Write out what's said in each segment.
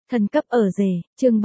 Thần cấp ở rể, chương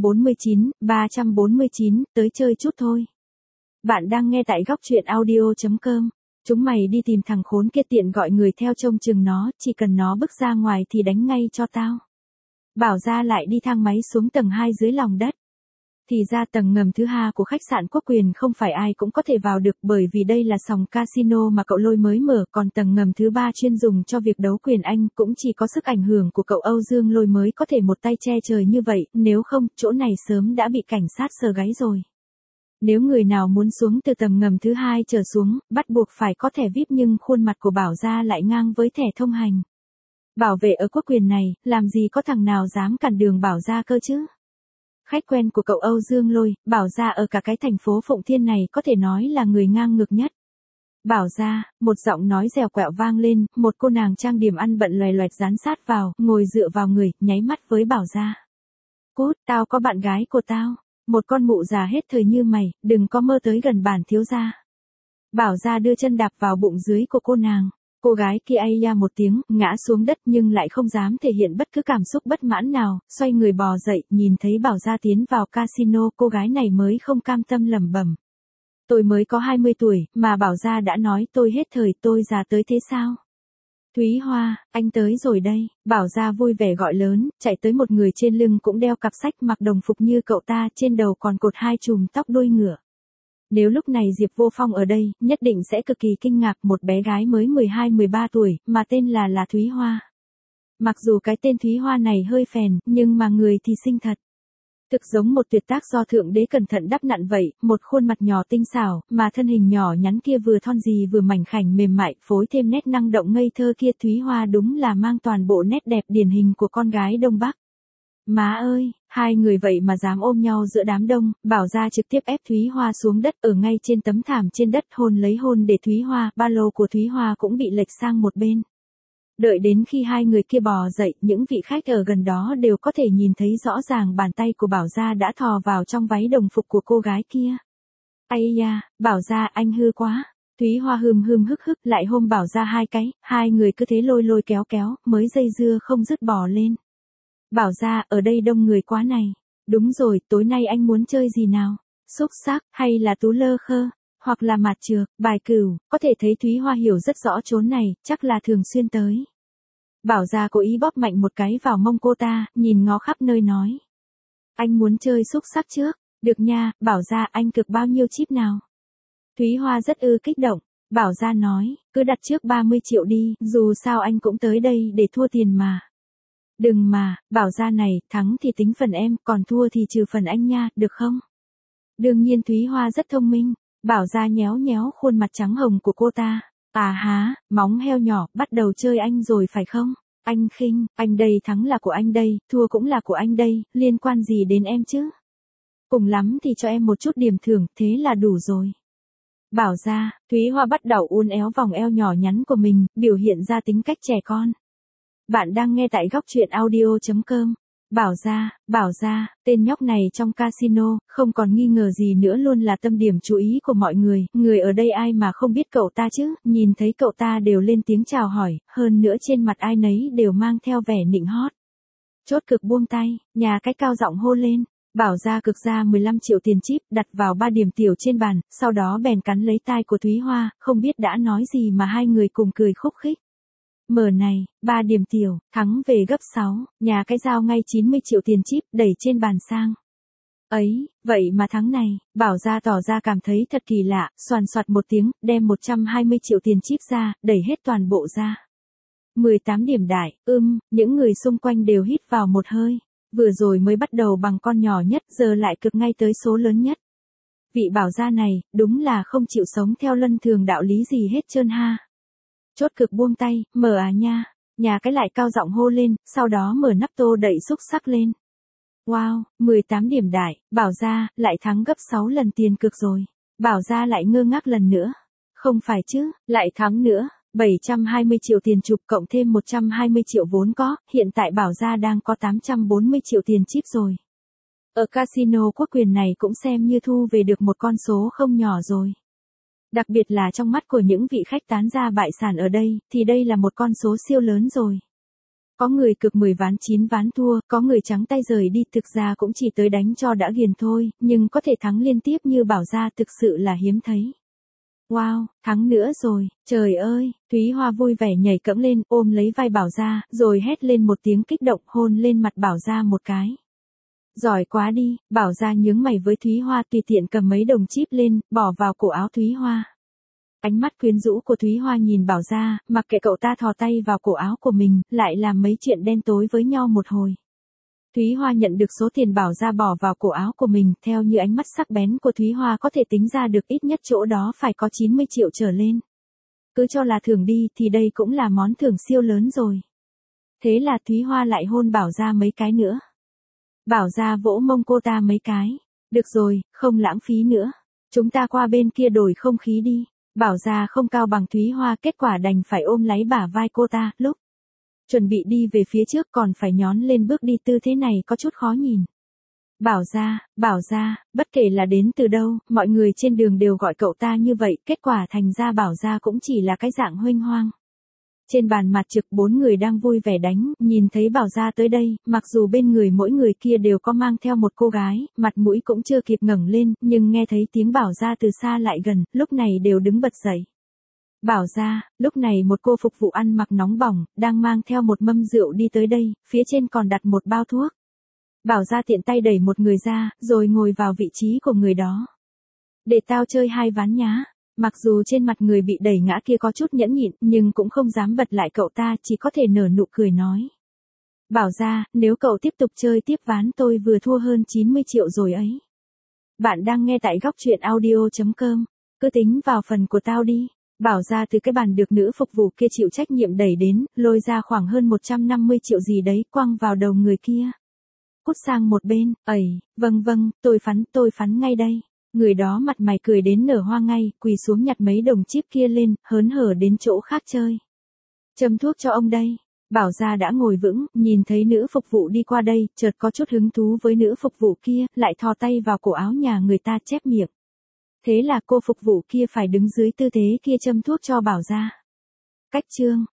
349, tới chơi chút thôi. Bạn đang nghe tại góc truyện audio.com. Chúng mày đi tìm thằng khốn kia tiện gọi người theo trông chừng nó, chỉ cần nó bước ra ngoài thì đánh ngay cho tao. Bảo ra lại đi thang máy xuống tầng 2 dưới lòng đất. Thì ra tầng ngầm thứ hai của khách sạn Quốc Quyền không phải ai cũng có thể vào được bởi vì đây là sòng casino mà cậu Lôi mới mở, còn tầng ngầm thứ 3 chuyên dùng cho việc đấu quyền Anh cũng chỉ có sức ảnh hưởng của cậu Âu Dương Lôi mới có thể một tay che trời như vậy, nếu không, chỗ này sớm đã bị cảnh sát sờ gáy rồi. Nếu người nào muốn xuống từ tầng ngầm thứ 2 trở xuống, bắt buộc phải có thẻ VIP nhưng khuôn mặt của Bảo Gia lại ngang với thẻ thông hành. Bảo vệ ở Quốc Quyền này, làm gì có thằng nào dám cản đường Bảo Gia cơ chứ? Khách quen của cậu Âu Dương Lôi, Bảo Gia ở cả cái thành phố Phụng Thiên này có thể nói là người ngang ngược nhất. Bảo Gia, một giọng nói dẻo quẹo vang lên, một cô nàng trang điểm ăn bận loè loẹt dán sát vào, ngồi dựa vào người, nháy mắt với Bảo Gia. Cút, tao có bạn gái của tao. Một con mụ già hết thời như mày, đừng có mơ tới gần bản thiếu gia. Bảo Gia đưa chân đạp vào bụng dưới của cô nàng. Cô gái kia ai ya một tiếng, ngã xuống đất nhưng lại không dám thể hiện bất cứ cảm xúc bất mãn nào, xoay người bò dậy, nhìn thấy Bảo Gia tiến vào casino, cô gái này mới không cam tâm lẩm bẩm. Tôi mới có 20 tuổi, mà Bảo Gia đã nói tôi hết thời, tôi già tới thế sao? Thúy Hoa, anh tới rồi đây. Bảo Gia vui vẻ gọi lớn, chạy tới một người trên lưng cũng đeo cặp sách mặc đồng phục như cậu ta, trên đầu còn cột 2 chùm tóc đuôi ngựa. Nếu lúc này Diệp Vô Phong ở đây, nhất định sẽ cực kỳ kinh ngạc, một bé gái mới 12-13 tuổi, mà tên là Thúy Hoa. Mặc dù cái tên Thúy Hoa này hơi phèn, nhưng mà người thì xinh thật. Thực giống một tuyệt tác do Thượng Đế cẩn thận đắp nặn vậy, một khuôn mặt nhỏ tinh xảo, mà thân hình nhỏ nhắn kia vừa thon gì vừa mảnh khảnh mềm mại, phối thêm nét năng động ngây thơ kia, Thúy Hoa đúng là mang toàn bộ nét đẹp điển hình của con gái Đông Bắc. Má ơi, hai người vậy mà dám ôm nhau giữa đám đông, Bảo Gia trực tiếp ép Thúy Hoa xuống đất ở ngay trên tấm thảm trên đất, hôn lấy hôn để Thúy Hoa, ba lô của Thúy Hoa cũng bị lệch sang một bên. Đợi đến khi hai người kia bò dậy, những vị khách ở gần đó đều có thể nhìn thấy rõ ràng bàn tay của Bảo Gia đã thò vào trong váy đồng phục của cô gái kia. Ây da, Bảo Gia anh hư quá. Thúy Hoa hừm hức lại hôn Bảo Gia 2 cái, hai người cứ thế lôi kéo, mới dây dưa không dứt bò lên. Bảo Gia, ở đây đông người quá này. Đúng rồi, tối nay anh muốn chơi gì nào? Xúc xắc, hay là tú lơ khơ? Hoặc là mạt trược, bài cửu, có thể thấy Thúy Hoa hiểu rất rõ chốn này, chắc là thường xuyên tới. Bảo Gia cố ý bóp mạnh một cái vào mông cô ta, nhìn ngó khắp nơi nói. Anh muốn chơi xúc xắc trước, được nha, Bảo Gia anh cược bao nhiêu chip nào? Thúy Hoa rất kích động, Bảo Gia nói, cứ đặt trước 30 triệu đi, dù sao anh cũng tới đây để thua tiền mà. Đừng mà, Bảo Gia này, thắng thì tính phần em, còn thua thì trừ phần anh nha, được không? Đương nhiên Thúy Hoa rất thông minh. Bảo Gia nhéo khuôn mặt trắng hồng của cô ta. À há, móng heo nhỏ, bắt đầu chơi anh rồi phải không? Anh khinh, anh đây thắng là của anh đây, thua cũng là của anh đây, liên quan gì đến em chứ? Cùng lắm thì cho em một chút điểm thưởng, thế là đủ rồi. Bảo Gia, Thúy Hoa bắt đầu uốn éo vòng eo nhỏ nhắn của mình, biểu hiện ra tính cách trẻ con. Bạn đang nghe tại góc truyện audio.com. Bảo Gia, tên nhóc này trong casino, không còn nghi ngờ gì nữa luôn là tâm điểm chú ý của mọi người ở đây ai mà không biết cậu ta chứ, nhìn thấy cậu ta đều lên tiếng chào hỏi, hơn nữa trên mặt ai nấy đều mang theo vẻ nịnh hót. Chốt cực buông tay, nhà cái cao giọng hô lên, Bảo Gia cực ra 15 triệu tiền chip, đặt vào 3 điểm tiểu trên bàn, sau đó bèn cắn lấy tai của Thúy Hoa, không biết đã nói gì mà hai người cùng cười khúc khích. Mở này, 3 điểm tiểu, thắng về gấp 6, nhà cái giao ngay 90 triệu tiền chip, đẩy trên bàn sang. Ấy, vậy mà thắng này, Bảo Gia tỏ ra cảm thấy thật kỳ lạ, xoàn xoạt một tiếng, đem 120 triệu tiền chip ra, đẩy hết toàn bộ ra. 18 điểm đại, những người xung quanh đều hít vào một hơi. Vừa rồi mới bắt đầu bằng con nhỏ nhất, giờ lại cực ngay tới số lớn nhất. Vị Bảo Gia này, đúng là không chịu sống theo luân thường đạo lý gì hết trơn ha. Chốt cực buông tay, mở à nha. Nhà cái lại cao giọng hô lên, sau đó mở nắp tô đậy xúc xắc lên. Wow, 18 điểm đại, Bảo Gia, lại thắng gấp 6 lần tiền cược rồi. Bảo Gia lại ngơ ngác lần nữa. Không phải chứ, lại thắng nữa. 720 triệu tiền chụp cộng thêm 120 triệu vốn có, hiện tại Bảo Gia đang có 840 triệu tiền chip rồi. Ở casino Quốc Quyền này cũng xem như thu về được một con số không nhỏ rồi. Đặc biệt là trong mắt của những vị khách tán gia bại sản ở đây, thì đây là một con số siêu lớn rồi. Có người cược 10 ván 9 ván thua, có người trắng tay rời đi, thực ra cũng chỉ tới đánh cho đã ghiền thôi, nhưng có thể thắng liên tiếp như Bảo Gia thực sự là hiếm thấy. Wow, thắng nữa rồi, trời ơi, Thúy Hoa vui vẻ nhảy cẫng lên, ôm lấy vai Bảo Gia, rồi hét lên một tiếng kích động, hôn lên mặt Bảo Gia một cái. Giỏi quá đi, Bảo Gia nhướng mày với Thúy Hoa, tùy tiện cầm mấy đồng chip lên, bỏ vào cổ áo Thúy Hoa. Ánh mắt quyến rũ của Thúy Hoa nhìn Bảo Gia, mặc kệ cậu ta thò tay vào cổ áo của mình, lại làm mấy chuyện đen tối với nhau một hồi. Thúy Hoa nhận được số tiền Bảo Gia bỏ vào cổ áo của mình, theo như ánh mắt sắc bén của Thúy Hoa có thể tính ra được ít nhất chỗ đó phải có 90 triệu trở lên. Cứ cho là thưởng đi thì đây cũng là món thưởng siêu lớn rồi. Thế là Thúy Hoa lại hôn Bảo Gia mấy cái nữa. Bảo Gia vỗ mông cô ta mấy cái. Được rồi, không lãng phí nữa. Chúng ta qua bên kia đổi không khí đi. Bảo Gia không cao bằng Thúy Hoa, kết quả đành phải ôm lấy bả vai cô ta, lúc chuẩn bị đi về phía trước còn phải nhón lên bước đi, tư thế này có chút khó nhìn. Bảo Gia, bất kể là đến từ đâu, mọi người trên đường đều gọi cậu ta như vậy, kết quả thành ra Bảo Gia cũng chỉ là cái dạng huênh hoang. Trên bàn mặt trực 4 người đang vui vẻ đánh, nhìn thấy Bảo Gia tới đây, mặc dù bên người mỗi người kia đều có mang theo một cô gái, mặt mũi cũng chưa kịp ngẩng lên, nhưng nghe thấy tiếng Bảo Gia từ xa lại gần, lúc này đều đứng bật dậy. Bảo Gia, lúc này một cô phục vụ ăn mặc nóng bỏng, đang mang theo một mâm rượu đi tới đây, phía trên còn đặt một bao thuốc. Bảo Gia tiện tay đẩy một người ra, rồi ngồi vào vị trí của người đó. Để tao chơi 2 ván nhá. Mặc dù trên mặt người bị đẩy ngã kia có chút nhẫn nhịn, nhưng cũng không dám bật lại cậu ta, chỉ có thể nở nụ cười nói. Bảo Gia, nếu cậu tiếp tục chơi tiếp ván tôi vừa thua hơn 90 triệu rồi ấy. Bạn đang nghe tại góc truyện audio.com. Cứ tính vào phần của tao đi. Bảo Gia từ cái bàn được nữ phục vụ kia chịu trách nhiệm đẩy đến, lôi ra khoảng hơn 150 triệu gì đấy, quăng vào đầu người kia. Cút sang một bên, vâng, tôi phắn ngay đây. Người đó mặt mày cười đến nở hoa ngay, quỳ xuống nhặt mấy đồng chip kia lên, hớn hở đến chỗ khác chơi. Châm thuốc cho ông đây. Bảo Gia đã ngồi vững, nhìn thấy nữ phục vụ đi qua đây, chợt có chút hứng thú với nữ phục vụ kia, lại thò tay vào cổ áo nhà người ta chép miệng. Thế là cô phục vụ kia phải đứng dưới tư thế kia châm thuốc cho Bảo Gia. Cách chương